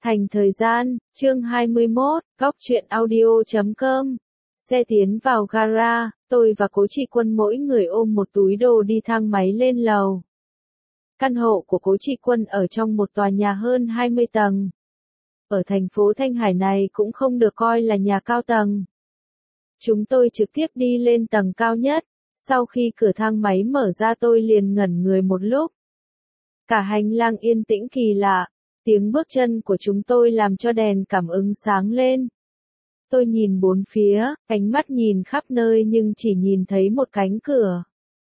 Thành thời gian, chương 21, góc truyện audio.com. Xe tiến vào gara, tôi và Cố Trị Quân mỗi người ôm một túi đồ đi thang máy lên lầu. Căn hộ của Cố Trị Quân ở trong một tòa nhà hơn 20 tầng. Ở thành phố Thanh Hải này cũng không được coi là nhà cao tầng. Chúng tôi trực tiếp đi lên tầng cao nhất, sau khi cửa thang máy mở ra tôi liền ngẩn người một lúc. Cả hành lang yên tĩnh kỳ lạ, tiếng bước chân của chúng tôi làm cho đèn cảm ứng sáng lên. Tôi nhìn bốn phía, ánh mắt nhìn khắp nơi nhưng chỉ nhìn thấy một cánh cửa.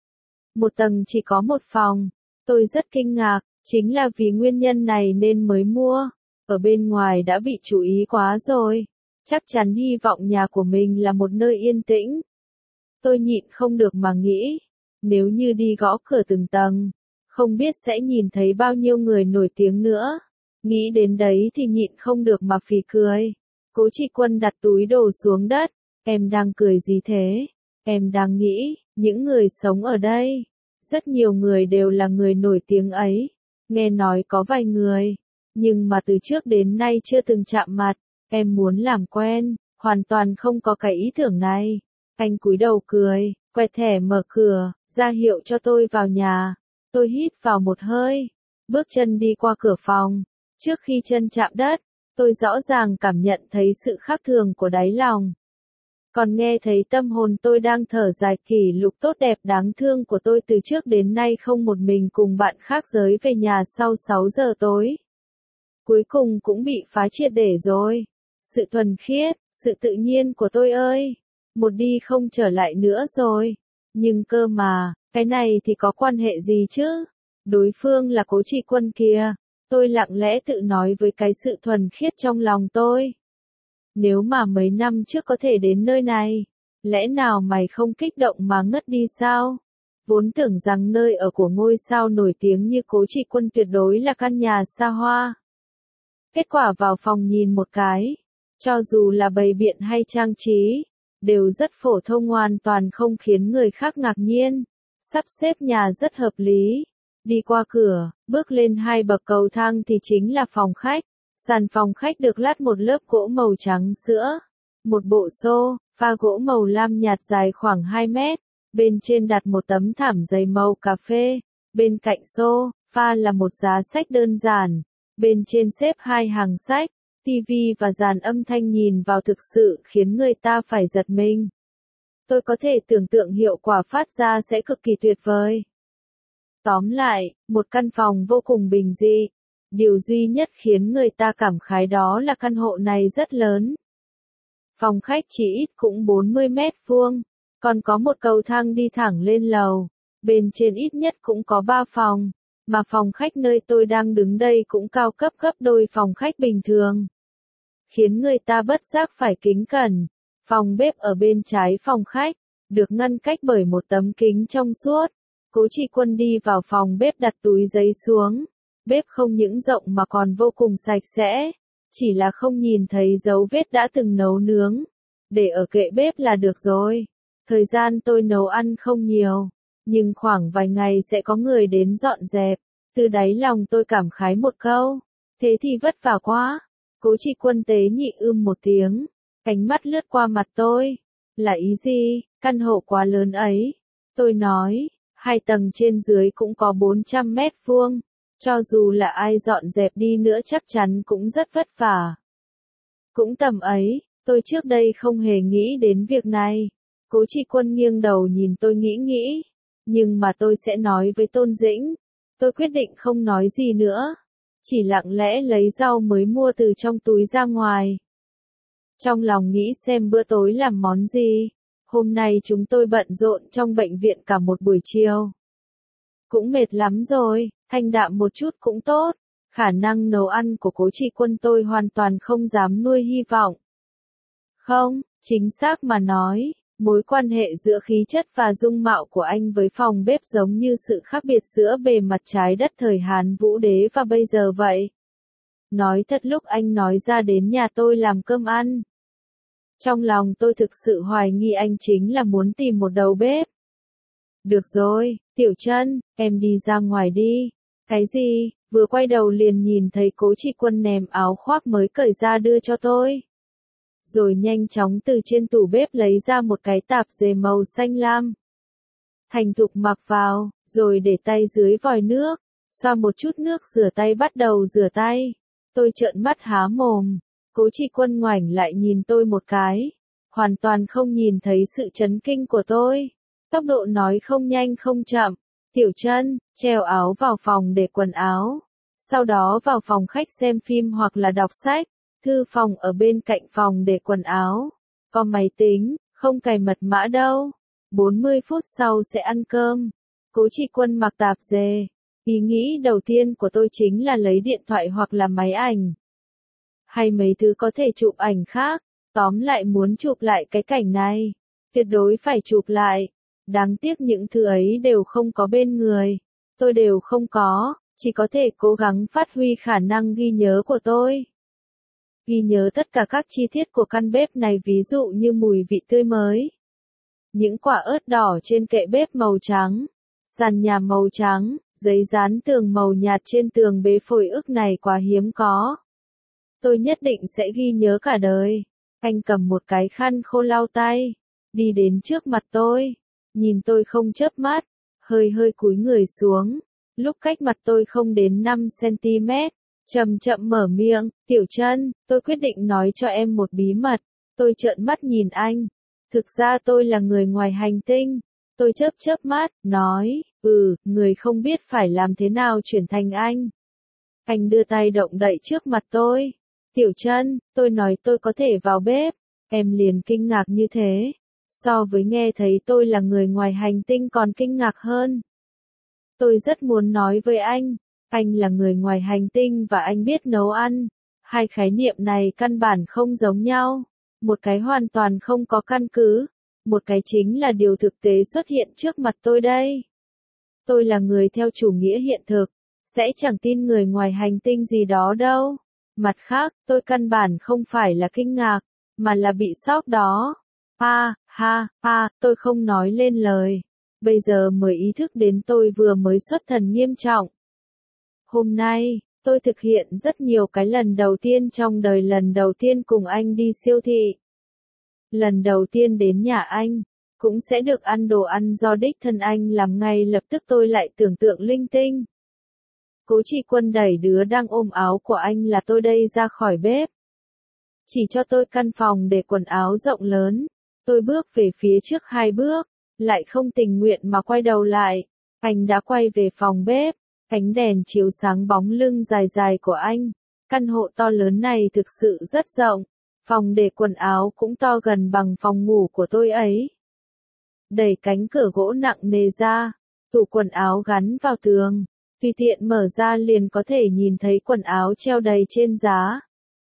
Một tầng chỉ có một phòng, tôi rất kinh ngạc, chính là vì nguyên nhân này nên mới mua. Ở bên ngoài đã bị chú ý quá rồi, chắc chắn hy vọng nhà của mình là một nơi yên tĩnh. Tôi nhịn không được mà nghĩ, nếu như đi gõ cửa từng tầng, không biết sẽ nhìn thấy bao nhiêu người nổi tiếng nữa. Nghĩ đến đấy thì nhịn không được mà phì cười. Cố Trị Quân đặt túi đồ xuống đất. Em đang cười gì thế? Em đang nghĩ, những người sống ở đây, rất nhiều người đều là người nổi tiếng ấy. Nghe nói có vài người, nhưng mà từ trước đến nay chưa từng chạm mặt. Em muốn làm quen, hoàn toàn không có cái ý tưởng này. Anh cúi đầu cười, quẹt thẻ mở cửa, ra hiệu cho tôi vào nhà. Tôi hít vào một hơi, bước chân đi qua cửa phòng. Trước khi chân chạm đất, tôi rõ ràng cảm nhận thấy sự khác thường của đáy lòng. Còn nghe thấy tâm hồn tôi đang thở dài kỷ lục tốt đẹp đáng thương của tôi từ trước đến nay không một mình cùng bạn khác giới về nhà sau 6 giờ tối. Cuối cùng cũng bị phá triệt để rồi. Sự thuần khiết, sự tự nhiên của tôi ơi, một đi không trở lại nữa rồi. Nhưng cơ mà, cái này thì có quan hệ gì chứ? Đối phương là Cố Trị Quân kìa. Tôi lặng lẽ tự nói với cái sự thuần khiết trong lòng tôi. Nếu mà mấy năm trước có thể đến nơi này, lẽ nào mày không kích động mà ngất đi sao? Vốn tưởng rằng nơi ở của ngôi sao nổi tiếng như Cố Trị Quân tuyệt đối là căn nhà xa hoa. Kết quả vào phòng nhìn một cái, cho dù là bày biện hay trang trí, đều rất phổ thông hoàn toàn không khiến người khác ngạc nhiên. Sắp xếp nhà rất hợp lý. Đi qua cửa, bước lên 2 bậc cầu thang thì chính là phòng khách. Sàn phòng khách được lát một lớp gỗ màu trắng sữa. Một bộ sofa gỗ màu lam nhạt dài khoảng 2 mét. Bên trên đặt một tấm thảm dày màu cà phê. Bên cạnh sofa là một giá sách đơn giản. Bên trên xếp 2 hàng sách, tivi và dàn âm thanh nhìn vào thực sự khiến người ta phải giật mình. Tôi có thể tưởng tượng hiệu quả phát ra sẽ cực kỳ tuyệt vời. Tóm lại, một căn phòng vô cùng bình dị. Điều duy nhất khiến người ta cảm khái đó là căn hộ này rất lớn. Phòng khách chỉ ít cũng 40 mét vuông, còn có một cầu thang đi thẳng lên lầu. Bên trên ít nhất cũng có 3 phòng, mà phòng khách nơi tôi đang đứng đây cũng cao cấp gấp đôi phòng khách bình thường. Khiến người ta bất giác phải kính cẩn. Phòng bếp ở bên trái phòng khách, được ngăn cách bởi một tấm kính trong suốt. Cố Trị Quân đi vào phòng bếp đặt túi giấy xuống. Bếp không những rộng mà còn vô cùng sạch sẽ. Chỉ là không nhìn thấy dấu vết đã từng nấu nướng. Để ở kệ bếp là được rồi. Thời gian tôi nấu ăn không nhiều, nhưng khoảng vài ngày sẽ có người đến dọn dẹp. Từ đáy lòng tôi cảm khái một câu. Thế thì vất vả quá. Cố Trị Quân tế nhị một tiếng. Ánh mắt lướt qua mặt tôi. Là ý gì? Căn hộ quá lớn ấy. Tôi nói. 2 tầng trên dưới cũng có 400 mét vuông. Cho dù là ai dọn dẹp đi nữa chắc chắn cũng rất vất vả. Cũng tầm ấy, tôi trước đây không hề nghĩ đến việc này. Cố Trị Quân nghiêng đầu nhìn tôi nghĩ. Nhưng mà tôi sẽ nói với Tôn Dĩnh. Tôi quyết định không nói gì nữa. Chỉ lặng lẽ lấy rau mới mua từ trong túi ra ngoài. Trong lòng nghĩ xem bữa tối làm món gì. Hôm nay chúng tôi bận rộn trong bệnh viện cả một buổi chiều. Cũng mệt lắm rồi, thanh đạm một chút cũng tốt. Khả năng nấu ăn của Cố Trị Quân tôi hoàn toàn không dám nuôi hy vọng. Không, chính xác mà nói, mối quan hệ giữa khí chất và dung mạo của anh với phòng bếp giống như sự khác biệt giữa bề mặt trái đất thời Hán Vũ Đế và bây giờ vậy. Nói thật lúc anh nói ra đến nhà tôi làm cơm ăn. Trong lòng tôi thực sự hoài nghi anh chính là muốn tìm một đầu bếp. Được rồi, Tiểu Trân, em đi ra ngoài đi. Cái gì? vừa quay đầu liền nhìn thấy Cố Trị Quân ném áo khoác mới cởi ra đưa cho tôi. Rồi nhanh chóng từ trên tủ bếp lấy ra một cái tạp dề màu xanh lam. Thành thục mặc vào, rồi để tay dưới vòi nước, xoa một chút nước rửa tay bắt đầu rửa tay. Tôi trợn mắt há mồm, Cố Trị Quân ngoảnh lại nhìn tôi một cái, hoàn toàn không nhìn thấy sự chấn kinh của tôi. Tốc độ nói không nhanh không chậm, Tiểu Trân, treo áo vào phòng để quần áo. Sau đó vào phòng khách xem phim hoặc là đọc sách, thư phòng ở bên cạnh phòng để quần áo. Có máy tính, không cài mật mã đâu. 40 phút sau sẽ ăn cơm. Cố Trị Quân mặc tạp dề. Ý nghĩ đầu tiên của tôi chính là lấy điện thoại hoặc là máy ảnh. Hay mấy thứ có thể chụp ảnh khác. Tóm lại muốn chụp lại cái cảnh này. Tuyệt đối phải chụp lại. Đáng tiếc những thứ ấy đều không có bên người. Tôi đều không có, chỉ có thể cố gắng phát huy khả năng ghi nhớ của tôi. Ghi nhớ tất cả các chi tiết của căn bếp này, ví dụ như mùi vị tươi mới. Những quả ớt đỏ trên kệ bếp màu trắng, sàn nhà màu trắng, giấy dán tường màu nhạt trên tường bếp phổi ức này quá hiếm có. Tôi nhất định sẽ ghi nhớ cả đời. Anh cầm một cái khăn khô lau tay, đi đến trước mặt tôi, nhìn tôi không chớp mắt, hơi cúi người xuống, lúc cách mặt tôi không đến 5 cm, chậm chậm mở miệng, Tiểu Trân, tôi quyết định nói cho em một bí mật. Tôi trợn mắt nhìn anh. Thực ra tôi là người ngoài hành tinh. Tôi chớp mắt, nói, người không biết phải làm thế nào chuyển thành anh. Anh đưa tay động đậy trước mặt tôi. Tiểu Trân, tôi nói tôi có thể vào bếp. Em liền kinh ngạc như thế. So với nghe thấy tôi là người ngoài hành tinh còn kinh ngạc hơn. Tôi rất muốn nói với anh là người ngoài hành tinh và anh biết nấu ăn. Hai khái niệm này căn bản không giống nhau. Một cái hoàn toàn không có căn cứ. Một cái chính là điều thực tế xuất hiện trước mặt tôi đây. Tôi là người theo chủ nghĩa hiện thực. Sẽ chẳng tin người ngoài hành tinh gì đó đâu. Mặt khác, tôi căn bản không phải là kinh ngạc, mà là bị sốc đó. Tôi không nói lên lời. Bây giờ mới ý thức đến tôi vừa mới xuất thần nghiêm trọng. Hôm nay, tôi thực hiện rất nhiều cái lần đầu tiên trong đời. Lần đầu tiên cùng anh đi siêu thị. Lần đầu tiên đến nhà anh, cũng sẽ được ăn đồ ăn do đích thân anh làm. Ngay lập tức tôi lại tưởng tượng linh tinh. Cố Trị Quân đẩy đứa đang ôm áo của anh là tôi đây ra khỏi bếp. Chỉ cho tôi căn phòng để quần áo rộng lớn. Tôi bước về phía trước 2 bước, lại không tình nguyện mà quay đầu lại. Anh đã quay về phòng bếp, ánh đèn chiếu sáng bóng lưng dài dài của anh. Căn hộ to lớn này thực sự rất rộng, phòng để quần áo cũng to gần bằng phòng ngủ của tôi ấy. Đẩy cánh cửa gỗ nặng nề ra, tủ quần áo gắn vào tường, tùy tiện mở ra liền có thể nhìn thấy quần áo treo đầy trên giá.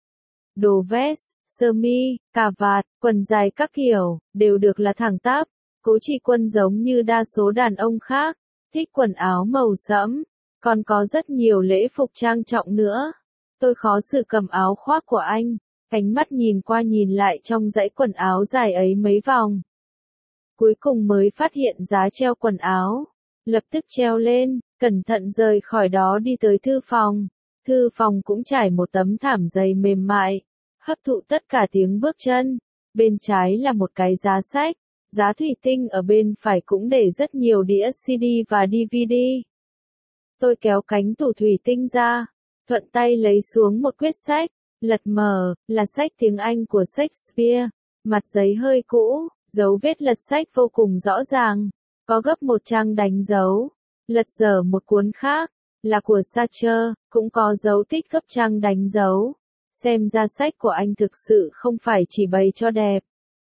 Đồ vest, sơ mi, cà vạt, quần dài các kiểu, đều được là thẳng tắp. Cố Trị Quân giống như đa số đàn ông khác, thích quần áo màu sẫm, còn có rất nhiều lễ phục trang trọng nữa. Tôi khó xử cầm áo khoác của anh, ánh mắt nhìn qua nhìn lại trong dãy quần áo dài ấy mấy vòng. Cuối cùng mới phát hiện giá treo quần áo, lập tức treo lên, cẩn thận rời khỏi đó đi tới thư phòng. Thư phòng cũng trải một tấm thảm dày mềm mại, hấp thụ tất cả tiếng bước chân. Bên trái là một cái giá sách, giá thủy tinh ở bên phải cũng để rất nhiều đĩa CD và DVD. Tôi kéo cánh tủ thủy tinh ra, thuận tay lấy xuống một quyết sách, lật mở, là sách tiếng Anh của Shakespeare. Mặt giấy hơi cũ, dấu vết lật sách vô cùng rõ ràng, có gấp một trang đánh dấu. Lật dở một cuốn khác, là của Sartre, cũng có dấu tích gấp trang đánh dấu. Xem ra sách của anh thực sự không phải chỉ bày cho đẹp.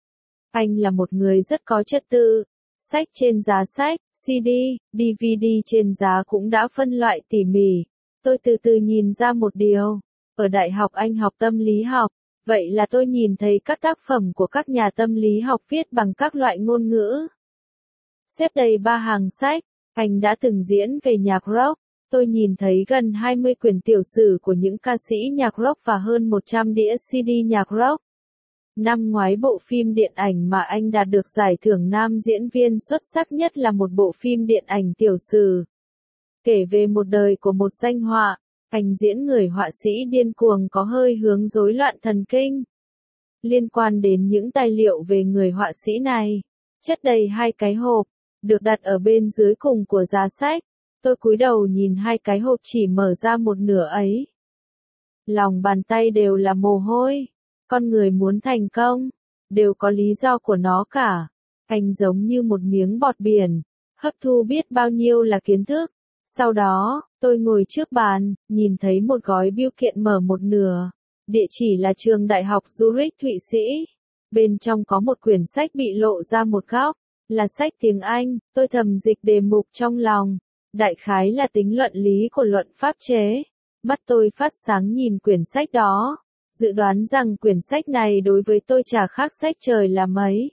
Anh là một người rất có trật tự. Sách trên giá sách, CD, DVD trên giá cũng đã phân loại tỉ mỉ. Tôi từ từ nhìn ra một điều. Ở đại học anh học tâm lý học. Vậy là tôi nhìn thấy các tác phẩm của các nhà tâm lý học viết bằng các loại ngôn ngữ. Xếp đầy 3 hàng sách. Anh đã từng diễn về nhạc rock. Tôi nhìn thấy gần 20 quyển tiểu sử của những ca sĩ nhạc rock và hơn 100 đĩa CD nhạc rock. Năm ngoái bộ phim điện ảnh mà anh đạt được giải thưởng nam diễn viên xuất sắc nhất là một bộ phim điện ảnh tiểu sử. Kể về một đời của một danh họa, Anh diễn người họa sĩ điên cuồng có hơi hướng rối loạn thần kinh. Liên quan đến những tài liệu về người họa sĩ này, chất đầy hai cái hộp, được đặt ở bên dưới cùng của giá sách. Tôi cúi đầu nhìn hai cái hộp chỉ mở ra một nửa ấy. Lòng bàn tay đều là mồ hôi. Con người muốn thành công, đều có lý do của nó cả. Anh giống như một miếng bọt biển, hấp thu biết bao nhiêu là kiến thức. Sau đó, tôi ngồi trước bàn, nhìn thấy một gói bưu kiện mở một nửa. Địa chỉ là trường đại học Zurich Thụy Sĩ. Bên trong có một quyển sách bị lộ ra một góc, là sách tiếng Anh. Tôi thầm dịch đề mục trong lòng. Đại khái là tính luận lý của luận pháp chế. Mắt tôi phát sáng nhìn quyển sách đó. Dự đoán rằng quyển sách này đối với tôi chả khác sách trời là mấy.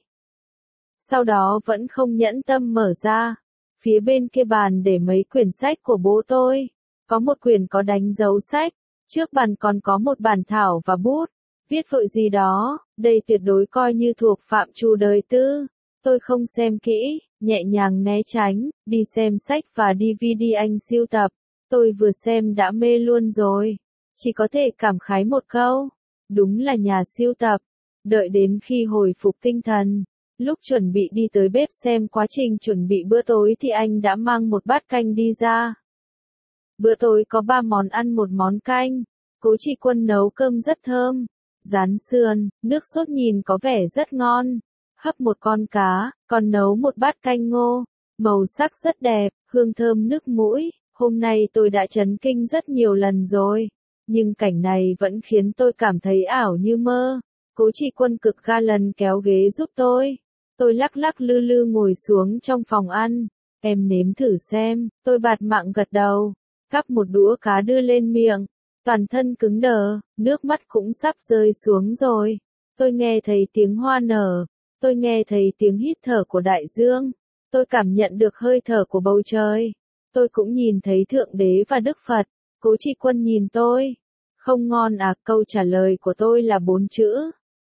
Sau đó vẫn không nhẫn tâm mở ra. Phía bên kia bàn để mấy quyển sách của bố tôi. Có một quyển có đánh dấu sách. Trước bàn còn có một bản thảo và bút. Viết vội gì đó. Đây tuyệt đối coi như thuộc phạm trù đời tư. Tôi không xem kỹ, nhẹ nhàng né tránh, đi xem sách và DVD anh sưu tập. Tôi vừa xem đã mê luôn rồi. Chỉ có thể cảm khái một câu. Đúng là nhà sưu tập. Đợi đến khi hồi phục tinh thần. Lúc chuẩn bị đi tới bếp xem quá trình chuẩn bị bữa tối thì anh đã mang một bát canh đi ra. Bữa tối có 3 món ăn một món canh. Cố chị Quân nấu cơm rất thơm. Rán sườn, nước sốt nhìn có vẻ rất ngon. Hấp một con cá, còn nấu một bát canh ngô. Màu sắc rất đẹp, hương thơm nức mũi. Hôm nay tôi đã chấn kinh rất nhiều lần rồi. Nhưng cảnh này vẫn khiến tôi cảm thấy ảo như mơ. Cố chị Quân cực ga lần kéo ghế giúp tôi. Tôi lắc lắc lư lư ngồi xuống trong phòng ăn. Em nếm thử xem, tôi bạt mạng gật đầu. Cắp một đũa cá đưa lên miệng. Toàn thân cứng đờ, nước mắt cũng sắp rơi xuống rồi. Tôi nghe thấy tiếng hoa nở. Tôi nghe thấy tiếng hít thở của đại dương. Tôi cảm nhận được hơi thở của bầu trời. Tôi cũng nhìn thấy Thượng Đế và Đức Phật. Cố chị Quân nhìn tôi. Không ngon à, câu trả lời của tôi là 4 chữ.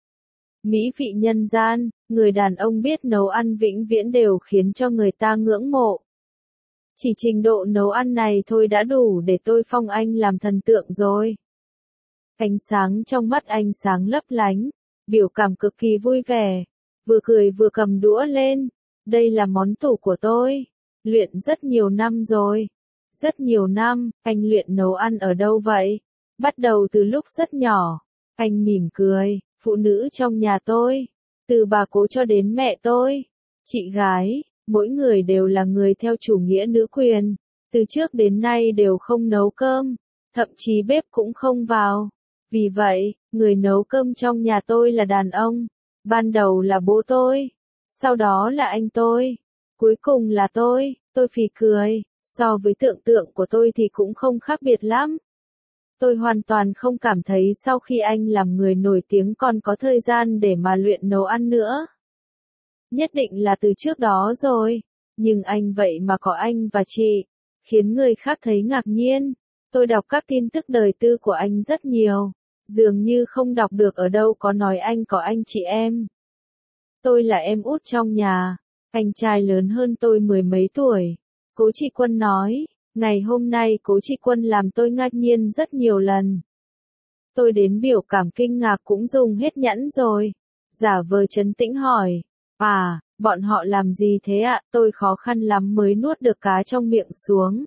Mỹ vị nhân gian, người đàn ông biết nấu ăn vĩnh viễn đều khiến cho người ta ngưỡng mộ. Chỉ trình độ nấu ăn này thôi đã đủ để tôi phong anh làm thần tượng rồi. Ánh sáng trong mắt anh sáng lấp lánh, biểu cảm cực kỳ vui vẻ, vừa cười vừa cầm đũa lên. Đây là món tủ của tôi, luyện rất nhiều năm rồi. Rất nhiều năm, anh luyện nấu ăn ở đâu vậy? Bắt đầu từ lúc rất nhỏ. Anh mỉm cười, phụ nữ trong nhà tôi, từ bà cố cho đến mẹ tôi, chị gái, mỗi người đều là người theo chủ nghĩa nữ quyền. Từ trước đến nay đều không nấu cơm, thậm chí bếp cũng không vào. Vì vậy, người nấu cơm trong nhà tôi là đàn ông. Ban đầu là bố tôi, sau đó là anh tôi, cuối cùng là tôi phì cười. So với tưởng tượng của tôi thì cũng không khác biệt lắm. Tôi hoàn toàn không cảm thấy sau khi anh làm người nổi tiếng còn có thời gian để mà luyện nấu ăn nữa. Nhất định là từ trước đó rồi. Nhưng anh vậy mà có anh và chị. Khiến người khác thấy ngạc nhiên. Tôi đọc các tin tức đời tư của anh rất nhiều. Dường như không đọc được ở đâu có nói anh có anh chị em. Tôi là em út trong nhà. Anh trai lớn hơn tôi 10 mấy tuổi. Cố chị Quân nói. Ngày hôm nay cố chị Quân làm tôi ngạc nhiên rất nhiều lần. Tôi đến biểu cảm kinh ngạc cũng dùng hết nhẫn rồi. Giả vờ trấn tĩnh hỏi. À, bọn họ làm gì thế ạ? Tôi khó khăn lắm mới nuốt được cá trong miệng xuống.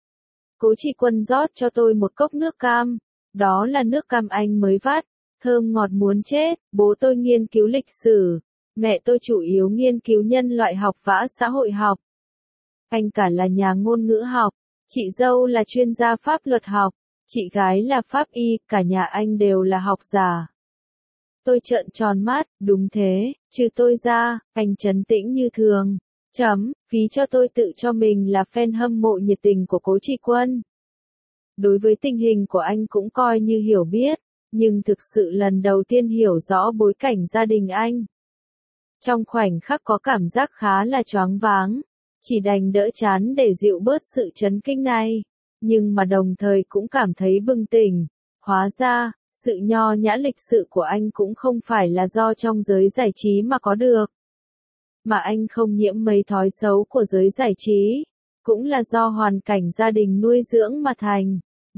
Cố chị Quân rót cho tôi một cốc nước cam. Đó là nước cam anh mới vắt. Thơm ngọt muốn chết. Bố tôi nghiên cứu lịch sử. Mẹ tôi chủ yếu nghiên cứu nhân loại học và xã hội học. Anh cả là nhà ngôn ngữ học. Chị dâu là chuyên gia pháp luật học. Chị gái là pháp y. Cả nhà anh đều là học giả. Tôi trợn tròn mắt. Đúng thế, trừ tôi ra, anh trấn tĩnh như thường. Phí cho tôi tự cho mình là fan hâm mộ nhiệt tình của cố chị Quân. Đối với tình hình của anh cũng coi như hiểu biết. Nhưng thực sự lần đầu tiên hiểu rõ bối cảnh gia đình anh. Trong khoảnh khắc có cảm giác khá là choáng váng. Chỉ đành đỡ chán để dịu bớt sự chấn kinh này. Nhưng mà đồng thời cũng cảm thấy bừng tỉnh. Hóa ra, sự nho nhã lịch sự của anh cũng không phải là do trong giới giải trí mà có được. Mà anh không nhiễm mấy thói xấu của giới giải trí. Cũng là do hoàn cảnh gia đình nuôi dưỡng mà thành.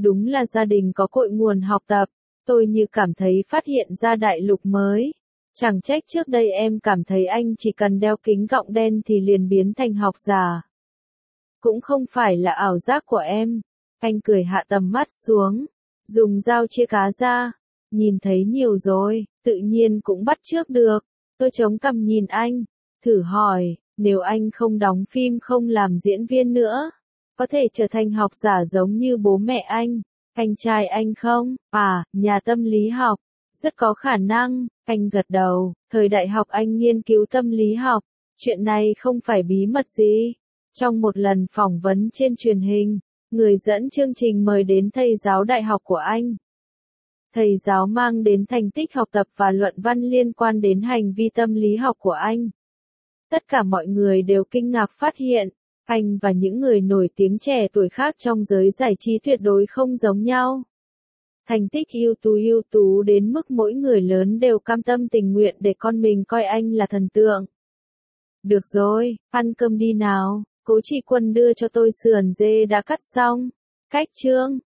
Đúng là gia đình có cội nguồn học tập, tôi như cảm thấy phát hiện ra đại lục mới. Chẳng trách trước đây em cảm thấy anh chỉ cần đeo kính gọng đen thì liền biến thành học giả. Cũng không phải là ảo giác của em. Anh cười hạ tầm mắt xuống, dùng dao chia cá ra. Nhìn thấy nhiều rồi, tự nhiên cũng bắt chước được. Tôi chống cằm nhìn anh, thử hỏi, nếu anh không đóng phim không làm diễn viên nữa, có thể trở thành học giả giống như bố mẹ anh trai anh không? À, nhà tâm lý học. Rất có khả năng, anh gật đầu, thời đại học anh nghiên cứu tâm lý học. Chuyện này không phải bí mật gì. Trong một lần phỏng vấn trên truyền hình, người dẫn chương trình mời đến thầy giáo đại học của anh. Thầy giáo mang đến thành tích học tập và luận văn liên quan đến hành vi tâm lý học của anh. Tất cả mọi người đều kinh ngạc phát hiện, anh và những người nổi tiếng trẻ tuổi khác trong giới giải trí tuyệt đối không giống nhau. Thành tích ưu tú đến mức mỗi người lớn đều cam tâm tình nguyện để con mình coi anh là thần tượng. Được rồi, ăn cơm đi nào, Cố Chỉ Quân đưa cho tôi sườn dê đã cắt xong. Cách chương